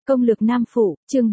Công lược Nam Phụ, chương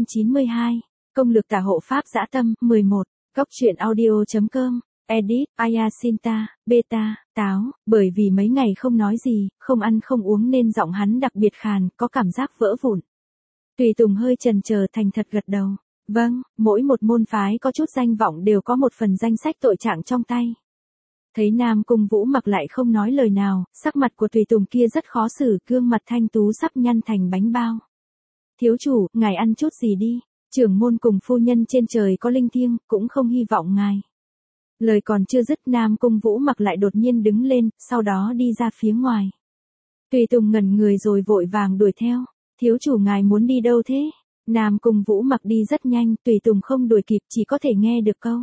492. Công lược tả hộ Pháp dã tâm, 11. Góc truyện audio.com. Edit, Ayasinta, Beta, Táo, bởi vì mấy ngày không nói gì, không ăn không uống nên giọng hắn đặc biệt khàn, có cảm giác vỡ vụn. Tùy Tùng hơi chần chờ thành thật gật đầu. Vâng, mỗi một môn phái có chút danh vọng đều có một phần danh sách tội trạng trong tay. Thấy Nam Cung Vũ Mặc lại không nói lời nào, sắc mặt của Tùy Tùng kia rất khó xử, gương mặt thanh tú sắp nhăn thành bánh bao. Thiếu chủ, ngài ăn chút gì đi, trưởng môn cùng phu nhân trên trời có linh thiêng, cũng không hy vọng ngài. Lời còn chưa dứt Nam Cung Vũ Mặc lại đột nhiên đứng lên, sau đó đi ra phía ngoài. Tùy Tùng ngẩn người rồi vội vàng đuổi theo. Thiếu chủ ngài muốn đi đâu thế? Nam Cung Vũ Mặc đi rất nhanh, Tùy Tùng không đuổi kịp, chỉ có thể nghe được câu.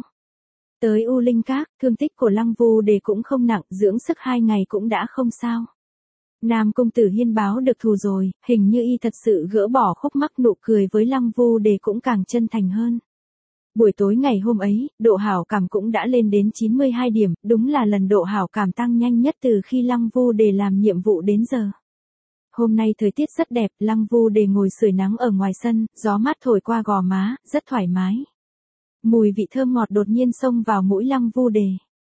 Tới U Linh Các, thương tích của Lăng Vu Đề cũng không nặng, dưỡng sức 2 ngày cũng đã không sao. Nam Cung Tử Hiên báo được thù rồi, hình như y thật sự gỡ bỏ khúc mắc, nụ cười với Lăng Vu Đề cũng càng chân thành hơn. Buổi tối ngày hôm ấy, độ hảo cảm cũng đã lên đến 92 điểm, đúng là lần độ hảo cảm tăng nhanh nhất từ khi Lăng Vu Đề làm nhiệm vụ đến giờ. Hôm nay thời tiết rất đẹp, Lăng Vu Đề ngồi sưởi nắng ở ngoài sân, gió mát thổi qua gò má, rất thoải mái. Mùi vị thơm ngọt đột nhiên xông vào mũi Lăng Vu Đề.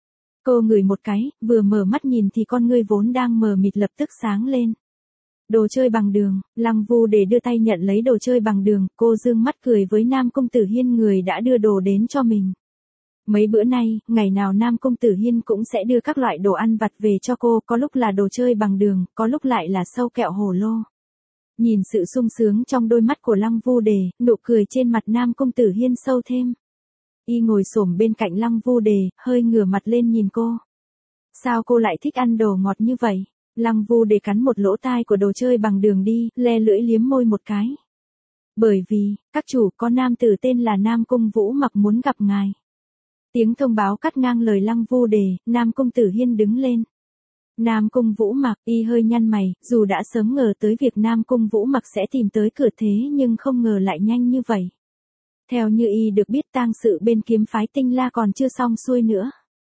Cô ngửi một cái, vừa mở mắt nhìn thì con ngươi vốn đang mờ mịt lập tức sáng lên. Đồ chơi bằng đường, Lăng Vu Đề đưa tay nhận lấy đồ chơi bằng đường, cô dương mắt cười với Nam Cung Tử Hiên người đã đưa đồ đến cho mình. Mấy bữa nay, ngày nào Nam Cung Tử Hiên cũng sẽ đưa các loại đồ ăn vặt về cho cô, có lúc là đồ chơi bằng đường, có lúc lại là sâu kẹo hồ lô. Nhìn sự sung sướng trong đôi mắt của Lăng Vu Đề, nụ cười trên mặt Nam Cung Tử Hiên sâu thêm. Y ngồi xổm bên cạnh Lăng Vu Đề, hơi ngửa mặt lên nhìn cô. Sao cô lại thích ăn đồ ngọt như vậy? Lăng Vu Đề cắn một lỗ tai của đồ chơi bằng đường đi, le lưỡi liếm môi một cái. Bởi vì, các chủ có nam tử tên là Nam Cung Vũ Mặc muốn gặp ngài. Tiếng thông báo cắt ngang lời Lăng Vu Đề, Nam Cung Tử Hiên đứng lên. Nam Cung Vũ Mặc, y hơi nhăn mày, dù đã sớm ngờ tới việc Nam Cung Vũ Mặc sẽ tìm tới cửa thế nhưng không ngờ lại nhanh như vậy. Theo như y được biết tang sự bên kiếm phái Tinh La còn chưa xong xuôi nữa.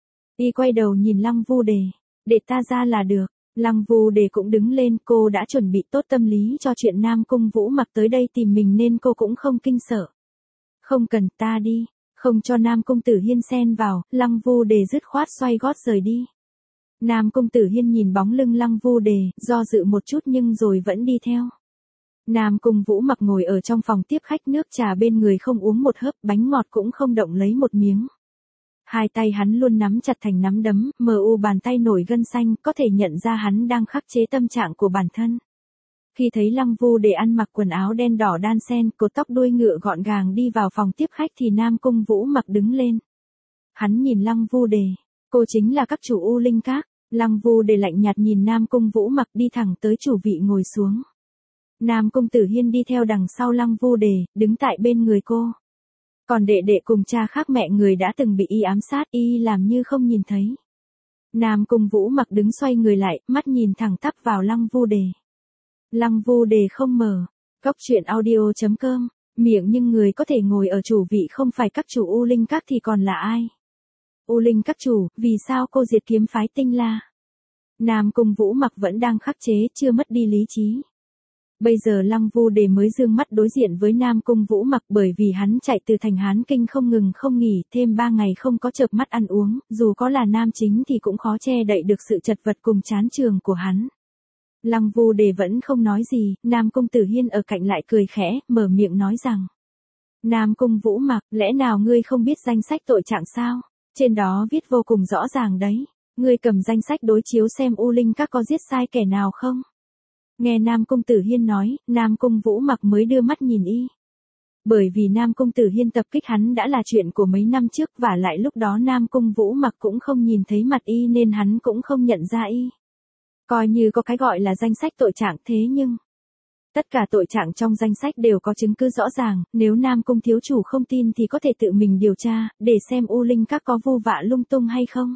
Y quay đầu nhìn Lăng Vu Đề, để ta ra là được. Lăng Vu Đề cũng đứng lên, cô đã chuẩn bị tốt tâm lý cho chuyện Nam Cung Vũ Mặc tới đây tìm mình nên cô cũng không kinh sợ. Không cần, ta đi. Không cho Nam Cung Tử Hiên xen vào, Lăng Vu Đề dứt khoát xoay gót rời đi. Nam Cung Tử Hiên nhìn bóng lưng Lăng Vu Đề, do dự một chút nhưng rồi vẫn đi theo. Nam Cung Vũ Mặc ngồi ở trong phòng tiếp khách, nước trà bên người không uống một hớp, bánh ngọt cũng không động lấy một miếng. Hai tay hắn luôn nắm chặt thành nắm đấm, mờ u bàn tay nổi gân xanh, có thể nhận ra hắn đang khắc chế tâm trạng của bản thân. Khi thấy Lăng Vu Đề ăn mặc quần áo đen đỏ đan xen, cột tóc đuôi ngựa gọn gàng đi vào phòng tiếp khách thì Nam Cung Vũ Mặc đứng lên. Hắn nhìn Lăng Vu Đề, cô chính là các chủ U Linh Các. Lăng Vu Đề lạnh nhạt nhìn Nam Cung Vũ Mặc đi thẳng tới chủ vị ngồi xuống. Nam Cung Tử Hiên đi theo đằng sau Lăng Vu Đề, đứng tại bên người cô. Còn đệ đệ cùng cha khác mẹ người đã từng bị y ám sát, y làm như không nhìn thấy. Nam Cung Vũ Mặc đứng xoay người lại, mắt nhìn thẳng tắp vào Lăng Vu Đề. Lăng Vu Đề không mở. Góc truyện audio.com. Miệng nhưng người có thể ngồi ở chủ vị không phải các chủ U Linh Các thì còn là ai? U Linh Các chủ, vì sao cô diệt kiếm phái Tinh La? Nam Cung Vũ Mặc vẫn đang khắc chế, chưa mất đi lý trí. Bây giờ Lăng Vu Đề mới dương mắt đối diện với Nam Cung Vũ Mặc, bởi vì hắn chạy từ thành Hán Kinh không ngừng không nghỉ, thêm 3 ngày không có chợp mắt ăn uống, dù có là nam chính thì cũng khó che đậy được sự chật vật cùng chán trường của hắn. Lăng Vu Đề vẫn không nói gì, Nam Cung Tử Hiên ở cạnh lại cười khẽ, mở miệng nói rằng. Nam Cung Vũ Mặc, lẽ nào ngươi không biết danh sách tội trạng sao? Trên đó viết vô cùng rõ ràng đấy. Ngươi cầm danh sách đối chiếu xem U Linh Các có giết sai kẻ nào không? Nghe Nam Cung Tử Hiên nói, Nam Cung Vũ Mặc mới đưa mắt nhìn y. Bởi vì Nam Cung Tử Hiên tập kích hắn đã là chuyện của mấy năm trước, và lại lúc đó Nam Cung Vũ Mặc cũng không nhìn thấy mặt y nên hắn cũng không nhận ra y. Coi như có cái gọi là danh sách tội trạng thế nhưng tất cả tội trạng trong danh sách đều có chứng cứ rõ ràng, nếu Nam Cung thiếu chủ không tin thì có thể tự mình điều tra, để xem U Linh Các có vu vạ lung tung hay không.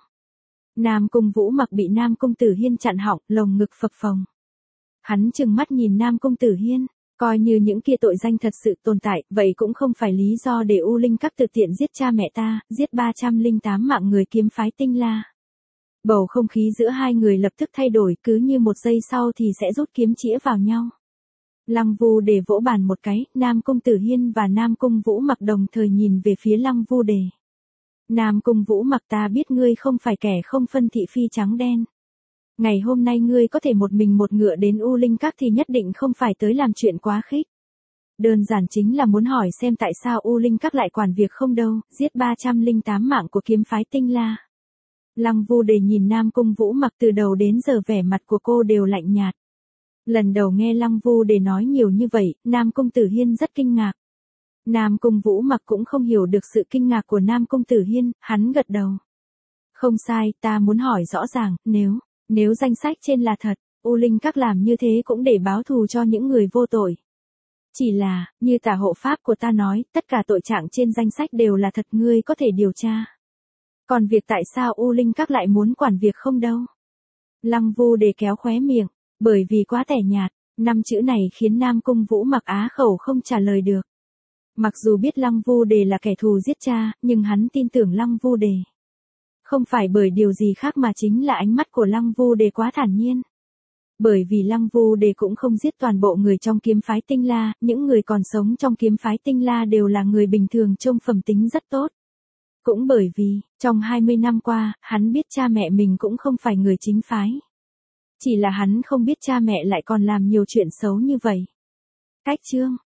Nam Cung Vũ Mặc bị Nam Cung Tử Hiên chặn họng, lồng ngực phập phồng. Hắn trừng mắt nhìn Nam Cung Tử Hiên, coi như những kia tội danh thật sự tồn tại, vậy cũng không phải lý do để U Linh Các tự tiện giết cha mẹ ta, giết 308 mạng người kiếm phái Tinh La. Bầu không khí giữa hai người lập tức thay đổi, cứ như một giây sau thì sẽ rút kiếm chĩa vào nhau. Lăng Vu Đề vỗ bàn một cái, Nam Cung Tử Hiên và Nam Cung Vũ Mặc đồng thời nhìn về phía Lăng Vu Đề. Nam Cung Vũ Mặc, ta biết ngươi không phải kẻ không phân thị phi trắng đen. Ngày hôm nay ngươi có thể một mình một ngựa đến U Linh Các thì nhất định không phải tới làm chuyện quá khích. Đơn giản chính là muốn hỏi xem tại sao U Linh Các lại quản việc không đâu, giết 308 mạng của kiếm phái Tinh La. Lăng Vu Đề nhìn Nam Cung Vũ Mặc, từ đầu đến giờ vẻ mặt của cô đều lạnh nhạt. Lần đầu nghe Lăng Vu Đề nói nhiều như vậy, Nam Cung Tử Hiên rất kinh ngạc. Nam Cung Vũ Mặc cũng không hiểu được sự kinh ngạc của Nam Cung Tử Hiên, hắn gật đầu. Không sai, ta muốn hỏi rõ ràng, nếu danh sách trên là thật, U Linh Các làm như thế cũng để báo thù cho những người vô tội. Chỉ là, như tả hộ pháp của ta nói, tất cả tội trạng trên danh sách đều là thật, ngươi có thể điều tra. Còn việc tại sao U Linh Các lại muốn quản việc không đâu? Lăng Vu Đề kéo khóe miệng, bởi vì quá tẻ nhạt, 5 chữ này khiến Nam Cung Vũ Mặc á khẩu không trả lời được. Mặc dù biết Lăng Vu Đề là kẻ thù giết cha, nhưng hắn tin tưởng Lăng Vu Đề. Không phải bởi điều gì khác mà chính là ánh mắt của Lăng Vu Đề quá thản nhiên. Bởi vì Lăng Vu Đề cũng không giết toàn bộ người trong kiếm phái Tinh La, những người còn sống trong kiếm phái Tinh La đều là người bình thường trông phẩm tính rất tốt. Cũng bởi vì, trong 20 năm qua, hắn biết cha mẹ mình cũng không phải người chính phái. Chỉ là hắn không biết cha mẹ lại còn làm nhiều chuyện xấu như vậy. Cách chương